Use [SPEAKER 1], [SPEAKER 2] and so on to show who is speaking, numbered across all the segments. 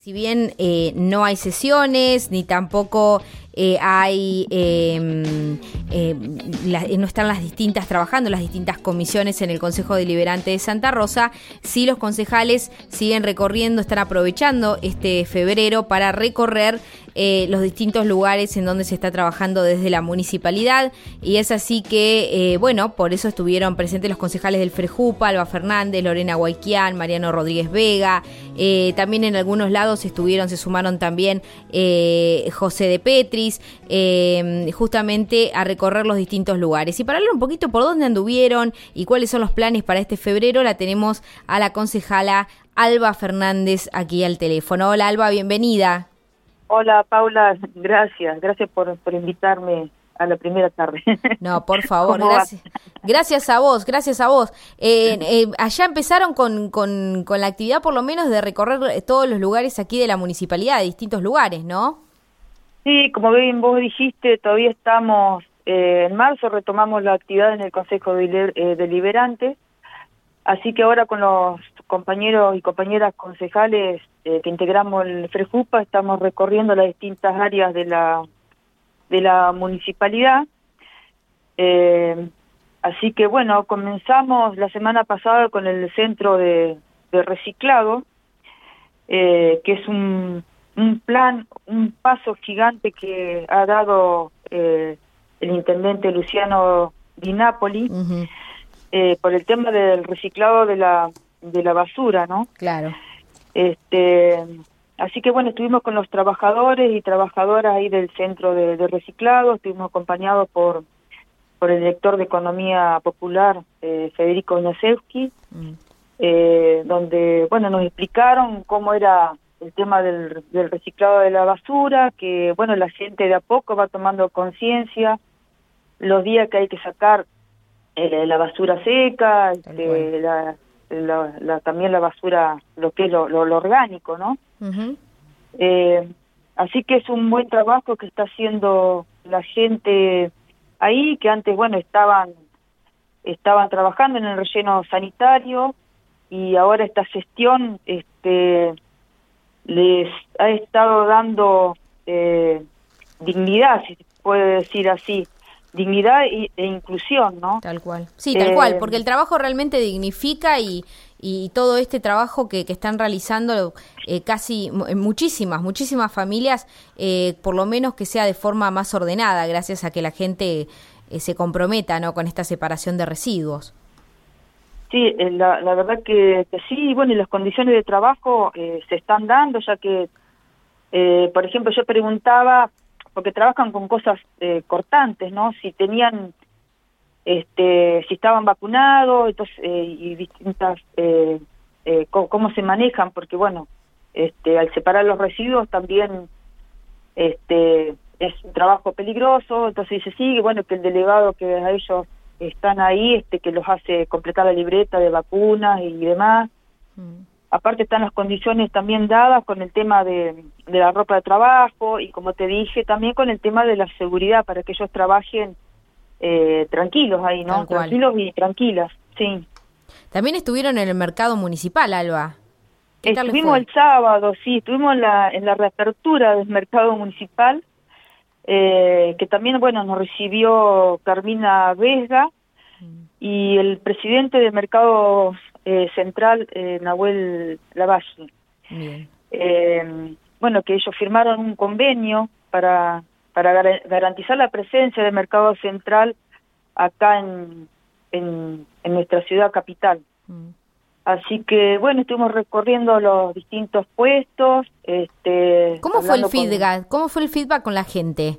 [SPEAKER 1] Si bien no hay sesiones, ni tampoco hay no están las distintas trabajando las distintas comisiones en el Consejo Deliberante de Santa Rosa, sí los concejales siguen recorriendo, están aprovechando este febrero para recorrer los distintos lugares en donde se está trabajando desde la municipalidad, y es así que, por eso estuvieron presentes los concejales del Frejupa, Alba Fernández, Lorena Guayquián, Mariano Rodríguez Vega, también en algunos lados se sumaron también José de Petris, justamente a recorrer los distintos lugares. Y para hablar un poquito por dónde anduvieron y cuáles son los planes para este febrero, la tenemos a la concejala Alba Fernández aquí al teléfono. Hola Alba, bienvenida.
[SPEAKER 2] Hola Paula, gracias por invitarme a la primera tarde.
[SPEAKER 1] No, por favor, gracias a vos. Allá empezaron con la actividad por lo menos de recorrer todos los lugares aquí de la municipalidad, de distintos lugares, ¿no?
[SPEAKER 2] Sí, como bien vos dijiste, todavía estamos, en marzo retomamos la actividad en el Consejo Deliberante, así que ahora con los compañeros y compañeras concejales que integramos el Frejupa estamos recorriendo las distintas áreas de la municipalidad. Así que comenzamos la semana pasada con el centro de reciclado, que es un paso gigante que ha dado el intendente Luciano Di Napoli, por el tema del reciclado de la basura, ¿no?
[SPEAKER 1] Claro.
[SPEAKER 2] Así que estuvimos con los trabajadores y trabajadoras ahí del centro de reciclado, estuvimos acompañados por el director de Economía Popular, Federico Ignacevski, donde nos explicaron cómo era el tema del reciclado de la basura, que la gente de a poco va tomando conciencia, los días que hay que sacar la basura seca, también la basura, lo que es lo orgánico, ¿no?
[SPEAKER 1] Uh-huh.
[SPEAKER 2] Así que es un buen trabajo que está haciendo la gente ahí, que antes, estaban trabajando en el relleno sanitario, y ahora esta gestión les ha estado dando dignidad, si se puede decir así, dignidad e inclusión, ¿no?
[SPEAKER 1] Tal cual. Sí, tal cual, porque el trabajo realmente dignifica y todo este trabajo que están realizando casi muchísimas familias, por lo menos que sea de forma más ordenada, gracias a que la gente se comprometa, ¿no?, con esta separación de residuos.
[SPEAKER 2] Sí, la verdad que sí, y las condiciones de trabajo se están dando, ya que, por ejemplo, yo preguntaba, porque trabajan con cosas cortantes, ¿no? Si tenían, si estaban vacunados, entonces, y distintas, cómo se manejan, porque al separar los residuos también, es un trabajo peligroso, entonces dice sí, que el delegado que a ellos están ahí, que los hace completar la libreta de vacunas y demás. Aparte están las condiciones también dadas con el tema de la ropa de trabajo, y como te dije, también con el tema de la seguridad, para que ellos trabajen tranquilos ahí, ¿no? Tranquilos y tranquilas, sí.
[SPEAKER 1] También estuvieron en el mercado municipal, Alba. ¿Qué tal les fue?
[SPEAKER 2] Estuvimos el sábado, sí, estuvimos en la reapertura del mercado municipal, que también, nos recibió Carmina Vesga, y el presidente del mercado central, Nahuel Lavalle.
[SPEAKER 1] Bien.
[SPEAKER 2] Que ellos firmaron un convenio para garantizar la presencia del mercado central acá en nuestra ciudad capital. Así que, estuvimos recorriendo los distintos puestos.
[SPEAKER 1] ¿Cómo fue el feedback? ¿Cómo fue el feedback con la gente?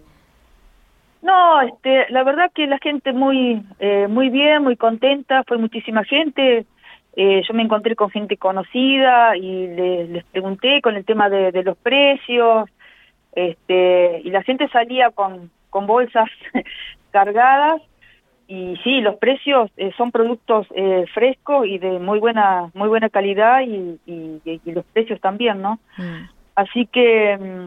[SPEAKER 2] No, la verdad que la gente muy bien, muy contenta, fue muchísima gente. Yo me encontré con gente conocida y les pregunté con el tema de los precios, y la gente salía con bolsas cargadas, y sí, los precios son productos frescos y de muy buena calidad, y los precios también, ¿no? Así que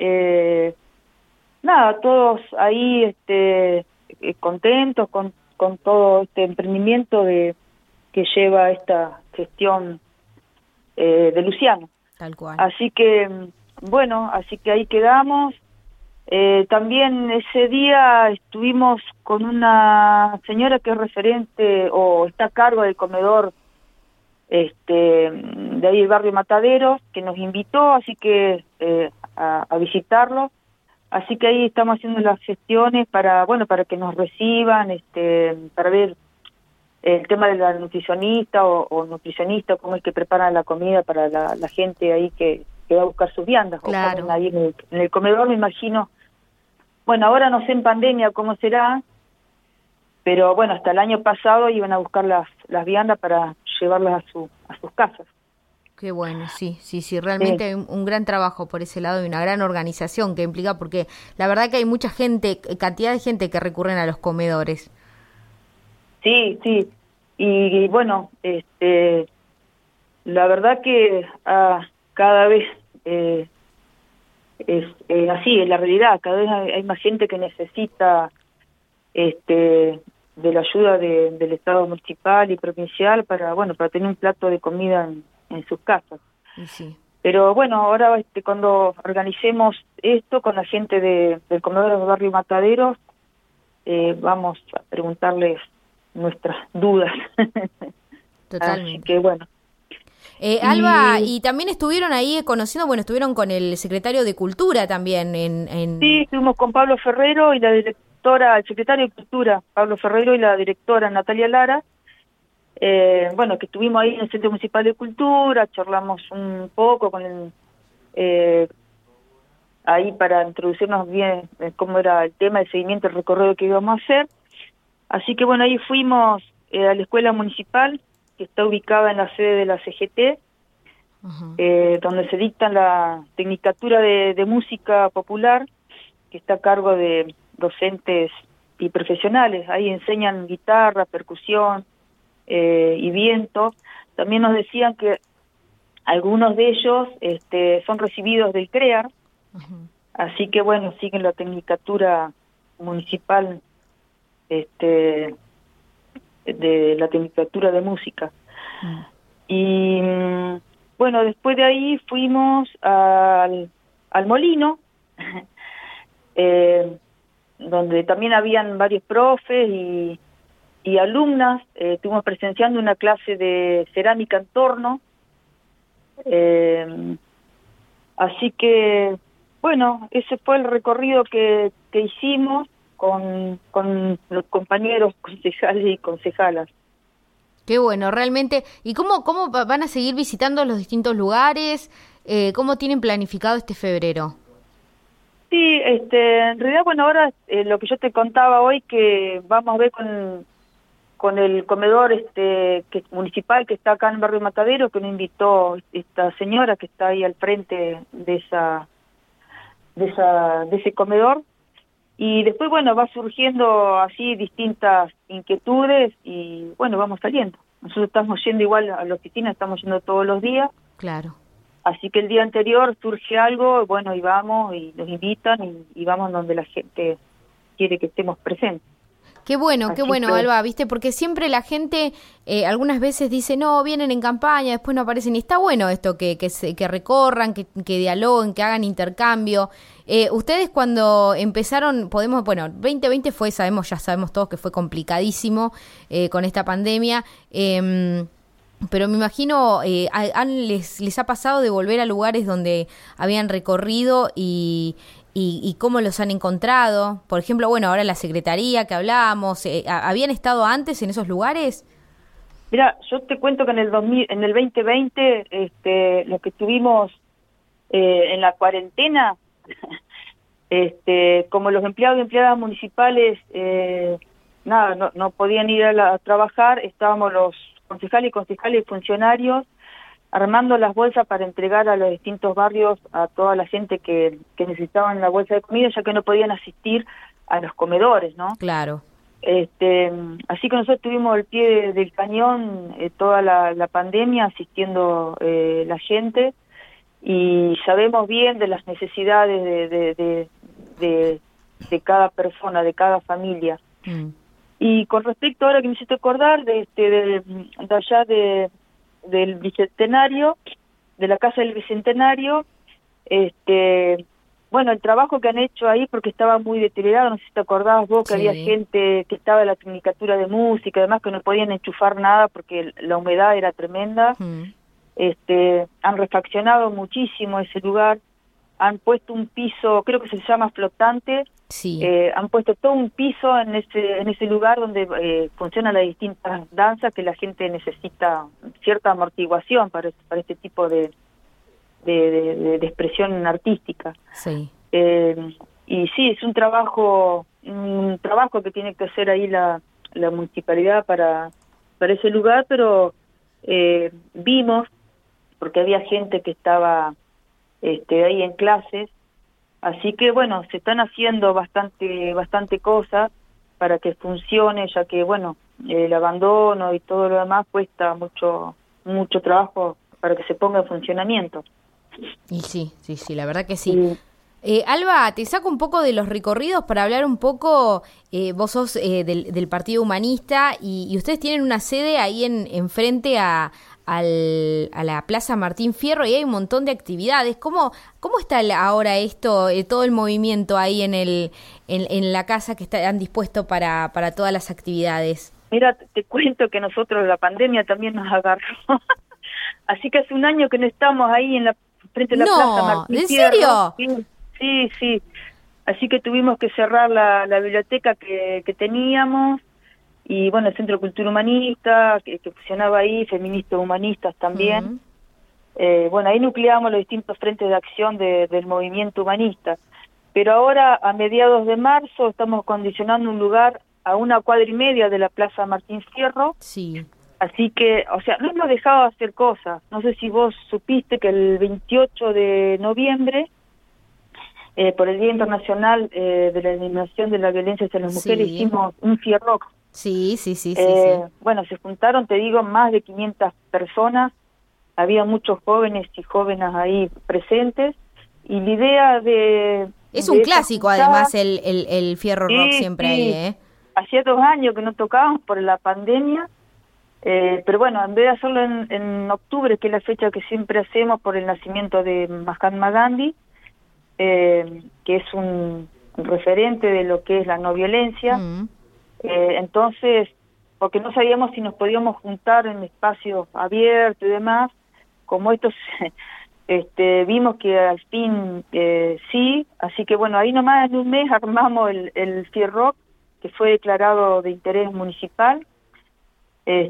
[SPEAKER 2] nada, todos ahí contentos con todo este emprendimiento que lleva esta gestión de Luciano.
[SPEAKER 1] Tal cual.
[SPEAKER 2] Así que, bueno, así que ahí quedamos. También ese día estuvimos con una señora que es referente o está a cargo del comedor de ahí del barrio Mataderos, que nos invitó, así que a visitarlo. Así que ahí estamos haciendo las gestiones para, bueno, para que nos reciban, para ver el tema de la nutricionista o nutricionista, cómo es que preparan la comida para la gente ahí que va a buscar sus viandas.
[SPEAKER 1] Claro.
[SPEAKER 2] O comen ahí en el comedor, me imagino. Bueno, ahora no sé en pandemia cómo será, pero bueno, hasta el año pasado iban a buscar las viandas para llevarlas a sus casas.
[SPEAKER 1] Qué bueno, sí, realmente hay un gran trabajo por ese lado y una gran organización que implica, porque la verdad que hay mucha gente, cantidad de gente que recurren a los comedores.
[SPEAKER 2] Sí, y bueno, la verdad que cada vez es así, es la realidad, cada vez hay más gente que necesita de la ayuda del Estado municipal y provincial para, bueno, para tener un plato de comida en sus casas.
[SPEAKER 1] Y sí.
[SPEAKER 2] Pero bueno, ahora cuando organicemos esto con la gente del comedor del barrio Mataderos, vamos a preguntarles nuestras dudas.
[SPEAKER 1] Totalmente.
[SPEAKER 2] Así que bueno.
[SPEAKER 1] Alba, y también estuvieron ahí conociendo, bueno, estuvieron con el secretario de Cultura también
[SPEAKER 2] Sí, estuvimos con Pablo Ferrero y la directora, el secretario de Cultura, Pablo Ferrero, y la directora Natalia Lara. Bueno, que estuvimos ahí en el Centro Municipal de Cultura, charlamos un poco con ahí para introducirnos bien cómo era el tema, el seguimiento, el recorrido que íbamos a hacer. Así que bueno, ahí fuimos a la escuela municipal, que está ubicada en la sede de la CGT, donde se dicta la Tecnicatura de Música Popular, que está a cargo de docentes y profesionales. Ahí enseñan guitarra, percusión y viento. También nos decían que algunos de ellos son recibidos del CREAR, así que bueno, siguen la Tecnicatura Municipal de la Tecnicatura de Música. Y bueno, después de ahí fuimos al Molino, donde también habían varios profes y alumnas. Estuvimos presenciando una clase de cerámica en torno. Así que, bueno, ese fue el recorrido que hicimos con los compañeros concejales y concejalas.
[SPEAKER 1] Qué bueno, realmente. ¿Y cómo van a seguir visitando los distintos lugares? ¿Cómo tienen planificado este febrero?
[SPEAKER 2] Sí, en realidad, bueno, ahora lo que yo te contaba hoy, que vamos a ver con el comedor que es municipal, que está acá en el barrio Matadero, que nos invitó esta señora que está ahí al frente de ese comedor. Y después, bueno, va surgiendo así distintas inquietudes y, bueno, vamos saliendo. Nosotros estamos yendo igual a la oficina, estamos yendo todos los días.
[SPEAKER 1] Claro.
[SPEAKER 2] Así que el día anterior surge algo, bueno, y vamos y nos invitan y vamos donde la gente quiere que estemos presentes.
[SPEAKER 1] Qué bueno,
[SPEAKER 2] que...
[SPEAKER 1] Alba, ¿viste? Porque siempre la gente algunas veces dice, no, vienen en campaña, después no aparecen. Y está bueno esto, que recorran, que dialoguen, que hagan intercambio. Ustedes cuando empezaron, 2020 ya sabemos todos que fue complicadísimo con esta pandemia, pero me imagino, les ha pasado de volver a lugares donde habían recorrido y cómo los han encontrado. Por ejemplo, bueno, ahora la secretaría que hablábamos, ¿habían estado antes en esos lugares?
[SPEAKER 2] Mira, yo te cuento que en el 2020, lo que estuvimos en la cuarentena, como los empleados y empleadas municipales no podían ir a trabajar, estábamos los concejales y funcionarios armando las bolsas para entregar a los distintos barrios a toda la gente que necesitaban la bolsa de comida, ya que no podían asistir a los comedores, ¿no?
[SPEAKER 1] Claro.
[SPEAKER 2] Así que nosotros tuvimos al pie del cañón toda la pandemia, asistiendo la gente, y sabemos bien de las necesidades de cada persona, de cada familia. Y con respecto, ahora que me hiciste acordar de allá del Bicentenario, de la Casa del Bicentenario. Bueno, el trabajo que han hecho ahí, porque estaba muy deteriorado, no sé si te acordabas vos que había gente que estaba en la tecnicatura de música, además que no podían enchufar nada porque la humedad era tremenda. Han refaccionado muchísimo ese lugar, han puesto un piso, creo que se llama flotante, han puesto todo un piso en ese lugar donde funcionan las distintas danzas, que la gente necesita cierta amortiguación para este tipo de expresión artística. Y sí, es un trabajo que tiene que hacer ahí la municipalidad para ese lugar, pero vimos, porque había gente que estaba ahí en clases, así que bueno, se están haciendo bastante cosas para que funcione, ya que bueno, el abandono y todo lo demás cuesta mucho trabajo para que se ponga en funcionamiento.
[SPEAKER 1] Y sí, la verdad que sí. Alba, te saco un poco de los recorridos para hablar un poco, vos sos del Partido Humanista y ustedes tienen una sede ahí en frente a la Plaza Martín Fierro y hay un montón de actividades. ¿Cómo está ahora esto, todo el movimiento ahí en la casa que han dispuesto para todas las actividades?
[SPEAKER 2] Mira, te cuento que nosotros la pandemia también nos agarró. Así que hace un año que no estamos ahí frente a la Plaza Martín Fierro.
[SPEAKER 1] ¿En serio?
[SPEAKER 2] Sí. Así que tuvimos que cerrar la biblioteca que teníamos, y bueno, el Centro de Cultura Humanista, que funcionaba ahí, feministas humanistas también. Bueno, ahí nucleamos los distintos frentes de acción del movimiento humanista. Pero ahora, a mediados de marzo, estamos condicionando un lugar a 1,5 cuadras de la Plaza Martín Fierro. Así que, o sea, no hemos dejado de hacer cosas. No sé si vos supiste que el 28 de noviembre, por el Día Internacional de la Eliminación de la Violencia hacia las Mujeres, hicimos un fierrock.
[SPEAKER 1] Sí.
[SPEAKER 2] Bueno, se juntaron, te digo, más de 500 personas, había muchos jóvenes y jóvenes ahí presentes, y la idea de...
[SPEAKER 1] Es un clásico, además, el fierro rock siempre ahí, ¿eh?
[SPEAKER 2] Hacía 2 años que no tocábamos por la pandemia, pero bueno, en vez de hacerlo en octubre, que es la fecha que siempre hacemos por el nacimiento de Mahatma Gandhi, que es un referente de lo que es la no violencia, entonces, porque no sabíamos si nos podíamos juntar en espacios abiertos y demás, como estos vimos que al fin sí, así que bueno, ahí nomás en un mes armamos el fierrock, que fue declarado de interés municipal, y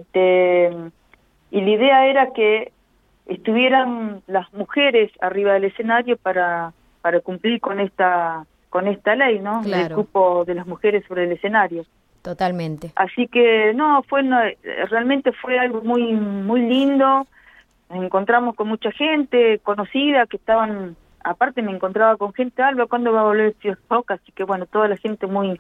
[SPEAKER 2] la idea era que estuvieran las mujeres arriba del escenario para cumplir con esta ley, ¿no?
[SPEAKER 1] Claro.
[SPEAKER 2] El cupo de las mujeres sobre el escenario.
[SPEAKER 1] Totalmente.
[SPEAKER 2] Así que realmente fue algo muy lindo. Nos encontramos con mucha gente conocida que estaban, aparte me encontraba con gente, Alba, ¿cuándo va a volver el fierrock? Así que bueno, toda la gente muy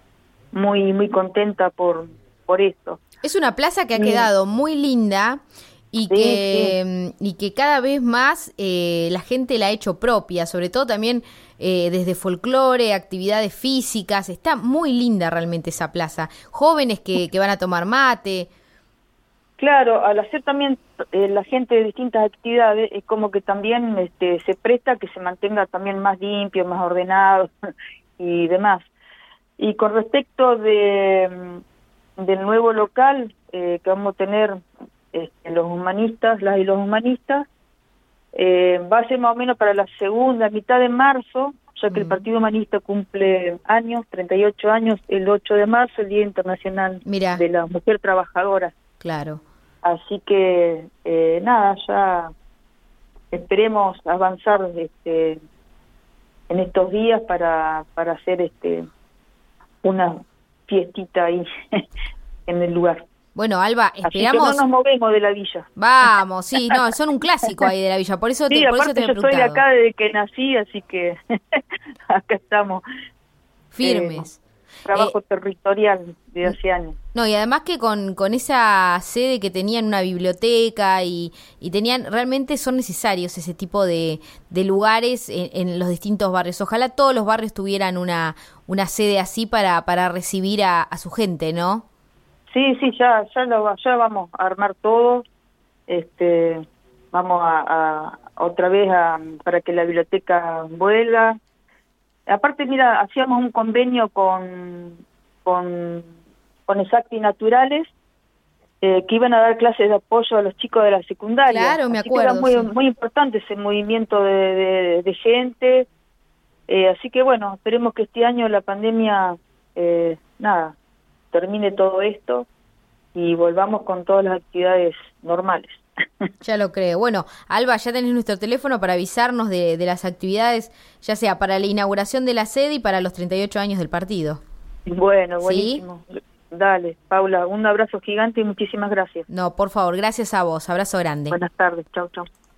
[SPEAKER 2] contenta por esto.
[SPEAKER 1] Es una plaza que ha quedado muy linda y que cada vez más la gente la ha hecho propia, sobre todo también desde folclore, actividades físicas. Está muy linda realmente esa plaza. Jóvenes que van a tomar mate.
[SPEAKER 2] Claro, al hacer también la gente de distintas actividades, es como que también se presta que se mantenga también más limpio, más ordenado y demás. Y con respecto del nuevo local que vamos a tener los humanistas, las y los humanistas, va a ser más o menos para la segunda mitad de marzo, ya que el Partido Humanista cumple años, 38 años, el 8 de marzo, el Día Internacional de la Mujer Trabajadora.
[SPEAKER 1] Claro.
[SPEAKER 2] Así que, nada, ya esperemos avanzar en estos días para hacer una fiestita ahí en el lugar.
[SPEAKER 1] Bueno, Alba, esperamos...
[SPEAKER 2] Así que no nos movemos de la villa.
[SPEAKER 1] Vamos, sí, no, son un clásico ahí de la villa, por eso
[SPEAKER 2] sí,
[SPEAKER 1] por eso te he
[SPEAKER 2] yo
[SPEAKER 1] preguntado.
[SPEAKER 2] soy de acá desde que nací, así que acá estamos.
[SPEAKER 1] Firmes.
[SPEAKER 2] Trabajo territorial de hace años.
[SPEAKER 1] No, y además que con esa sede que tenían una biblioteca y tenían, realmente son necesarios ese tipo de lugares en los distintos barrios. Ojalá todos los barrios tuvieran una sede así para recibir a su gente, ¿no?
[SPEAKER 2] Sí, ya vamos a armar todo. vamos a otra vez para que la biblioteca vuelva. Aparte, mira, hacíamos un convenio con Exacti Naturales, que iban a dar clases de apoyo a los chicos de la secundaria.
[SPEAKER 1] Claro, me
[SPEAKER 2] así
[SPEAKER 1] acuerdo.
[SPEAKER 2] Que era muy importante ese movimiento de gente. Así que bueno, esperemos que este año la pandemia, termine todo esto y volvamos con todas las actividades normales.
[SPEAKER 1] Ya lo creo. Bueno, Alba, ya tenés nuestro teléfono para avisarnos de las actividades, ya sea para la inauguración de la sede y para los 38 años del partido.
[SPEAKER 2] Bueno, buenísimo. ¿Sí? Dale, Paula, un abrazo gigante y muchísimas gracias.
[SPEAKER 1] No, por favor, gracias a vos. Abrazo grande.
[SPEAKER 2] Buenas tardes, chau, chau.